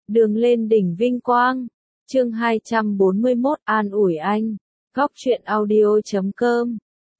Đường lên đỉnh vinh quang. Chương 241 an ủi anh. Góc truyện audio.com.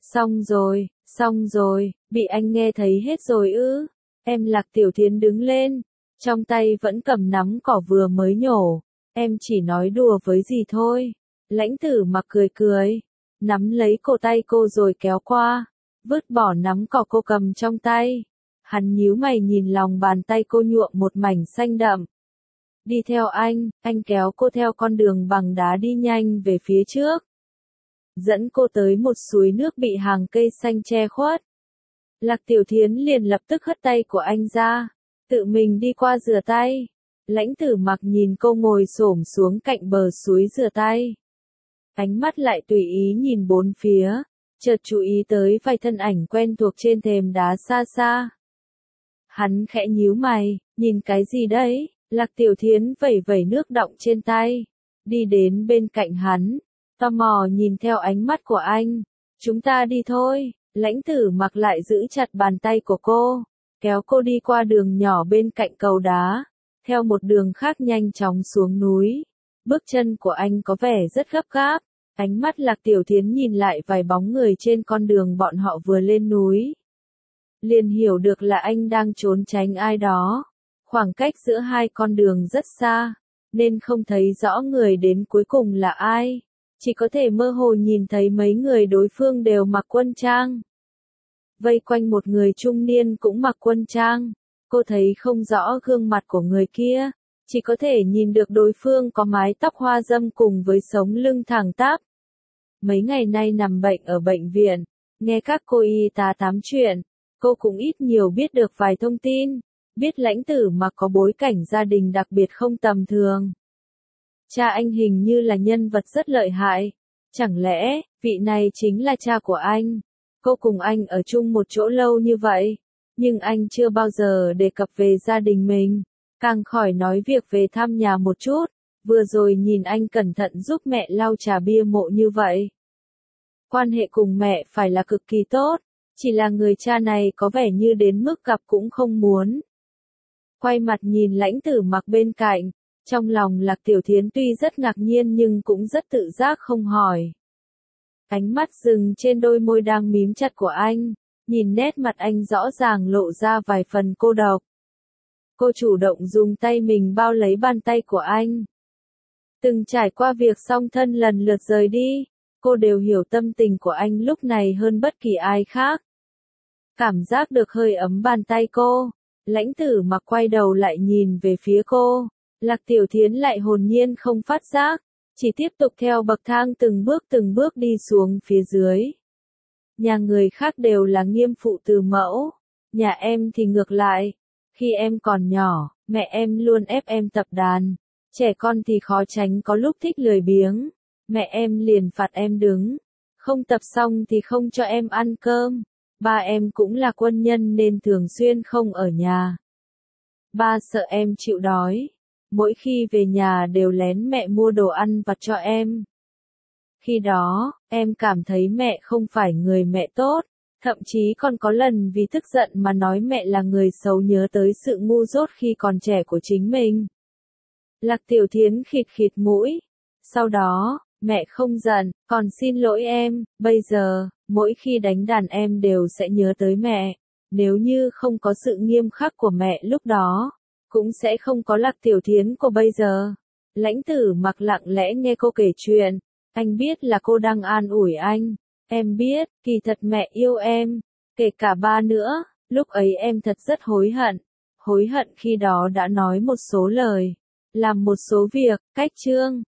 Xong rồi, bị anh nghe thấy hết rồi ư? Em Lạc Tiểu Thiến đứng lên, trong tay vẫn cầm nắm cỏ vừa mới nhổ. Em chỉ nói đùa với gì thôi. Lãnh Tử Mặc cười, nắm lấy cổ tay cô rồi kéo qua, vứt bỏ nắm cỏ cô cầm trong tay. Hắn nhíu mày nhìn lòng bàn tay cô nhuộm một mảnh xanh đậm. Đi theo anh kéo cô theo con đường bằng đá đi nhanh về phía trước. Dẫn cô tới một suối nước bị hàng cây xanh che khuất. Lạc Tiểu Thiến liền lập tức hất tay của anh ra, tự mình đi qua rửa tay. Lãnh Tử Mặc nhìn cô ngồi xổm xuống cạnh bờ suối rửa tay. Ánh mắt lại tùy ý nhìn bốn phía, chợt chú ý tới vài thân ảnh quen thuộc trên thềm đá xa xa. Hắn khẽ nhíu mày, nhìn cái gì đấy? Lạc Tiểu Thiến vẩy vẩy nước đọng trên tay, đi đến bên cạnh hắn, tò mò nhìn theo ánh mắt của anh. Chúng ta đi thôi. Lãnh Tử Mặc lại giữ chặt bàn tay của cô, kéo cô đi qua đường nhỏ bên cạnh cầu đá, theo một đường khác nhanh chóng xuống núi. Bước chân của anh có vẻ rất gấp gáp, ánh mắt Lạc Tiểu Thiến nhìn lại vài bóng người trên con đường bọn họ vừa lên núi. Liền hiểu được là anh đang trốn tránh ai đó. Khoảng cách giữa hai con đường rất xa, nên không thấy rõ người đến cuối cùng là ai. Chỉ có thể mơ hồ nhìn thấy mấy người đối phương đều mặc quân trang. Vây quanh một người trung niên cũng mặc quân trang. Cô thấy không rõ gương mặt của người kia, chỉ có thể nhìn được đối phương có mái tóc hoa râm cùng với sống lưng thẳng tắp. Mấy ngày nay nằm bệnh ở bệnh viện, nghe các cô y tá tám chuyện, cô cũng ít nhiều biết được vài thông tin. Biết Lãnh Tử Mặc có bối cảnh gia đình đặc biệt không tầm thường. Cha anh hình như là nhân vật rất lợi hại. Chẳng lẽ, vị này chính là cha của anh? Cô cùng anh ở chung một chỗ lâu như vậy, nhưng anh chưa bao giờ đề cập về gia đình mình, càng khỏi nói việc về thăm nhà một chút. Vừa rồi nhìn anh cẩn thận giúp mẹ lau trà bia mộ như vậy. Quan hệ cùng mẹ phải là cực kỳ tốt, chỉ là người cha này có vẻ như đến mức gặp cũng không muốn. Quay mặt nhìn Lãnh Tử Mặc bên cạnh, trong lòng Lạc Tiểu Thiến tuy rất ngạc nhiên nhưng cũng rất tự giác không hỏi. Ánh mắt dừng trên đôi môi đang mím chặt của anh, nhìn nét mặt anh rõ ràng lộ ra vài phần cô độc. Cô chủ động dùng tay mình bao lấy bàn tay của anh. Từng trải qua việc song thân lần lượt rời đi, cô đều hiểu tâm tình của anh lúc này hơn bất kỳ ai khác. Cảm giác được hơi ấm bàn tay cô. Lãnh Tử Mặc quay đầu lại nhìn về phía cô, Lạc Tiểu Thiến lại hồn nhiên không phát giác, chỉ tiếp tục theo bậc thang từng bước đi xuống phía dưới. Nhà người khác đều là nghiêm phụ từ mẫu, nhà em thì ngược lại. Khi em còn nhỏ, mẹ em luôn ép em tập đàn, trẻ con thì khó tránh có lúc thích lười biếng, mẹ em liền phạt em đứng, không tập xong thì không cho em ăn cơm. Ba em cũng là quân nhân nên thường xuyên không ở nhà. Ba sợ em chịu đói, mỗi khi về nhà đều lén mẹ mua đồ ăn vặt cho em. Khi đó, em cảm thấy mẹ không phải người mẹ tốt, thậm chí còn có lần vì tức giận mà nói mẹ là người xấu, nhớ tới sự ngu dốt khi còn trẻ của chính mình. Lạc Tiểu Thiến khịt khịt mũi. Sau đó, mẹ không giận, còn xin lỗi em, bây giờ, mỗi khi đánh đàn em đều sẽ nhớ tới mẹ. Nếu như không có sự nghiêm khắc của mẹ lúc đó, cũng sẽ không có Lạc Tiểu Thiến của bây giờ. Lãnh Tử Mặc lặng lẽ nghe cô kể chuyện. Anh biết là cô đang an ủi anh. Em biết, kỳ thật mẹ yêu em, kể cả ba nữa. Lúc ấy em thật rất hối hận. Hối hận khi đó đã nói một số lời, làm một số việc, cách chương.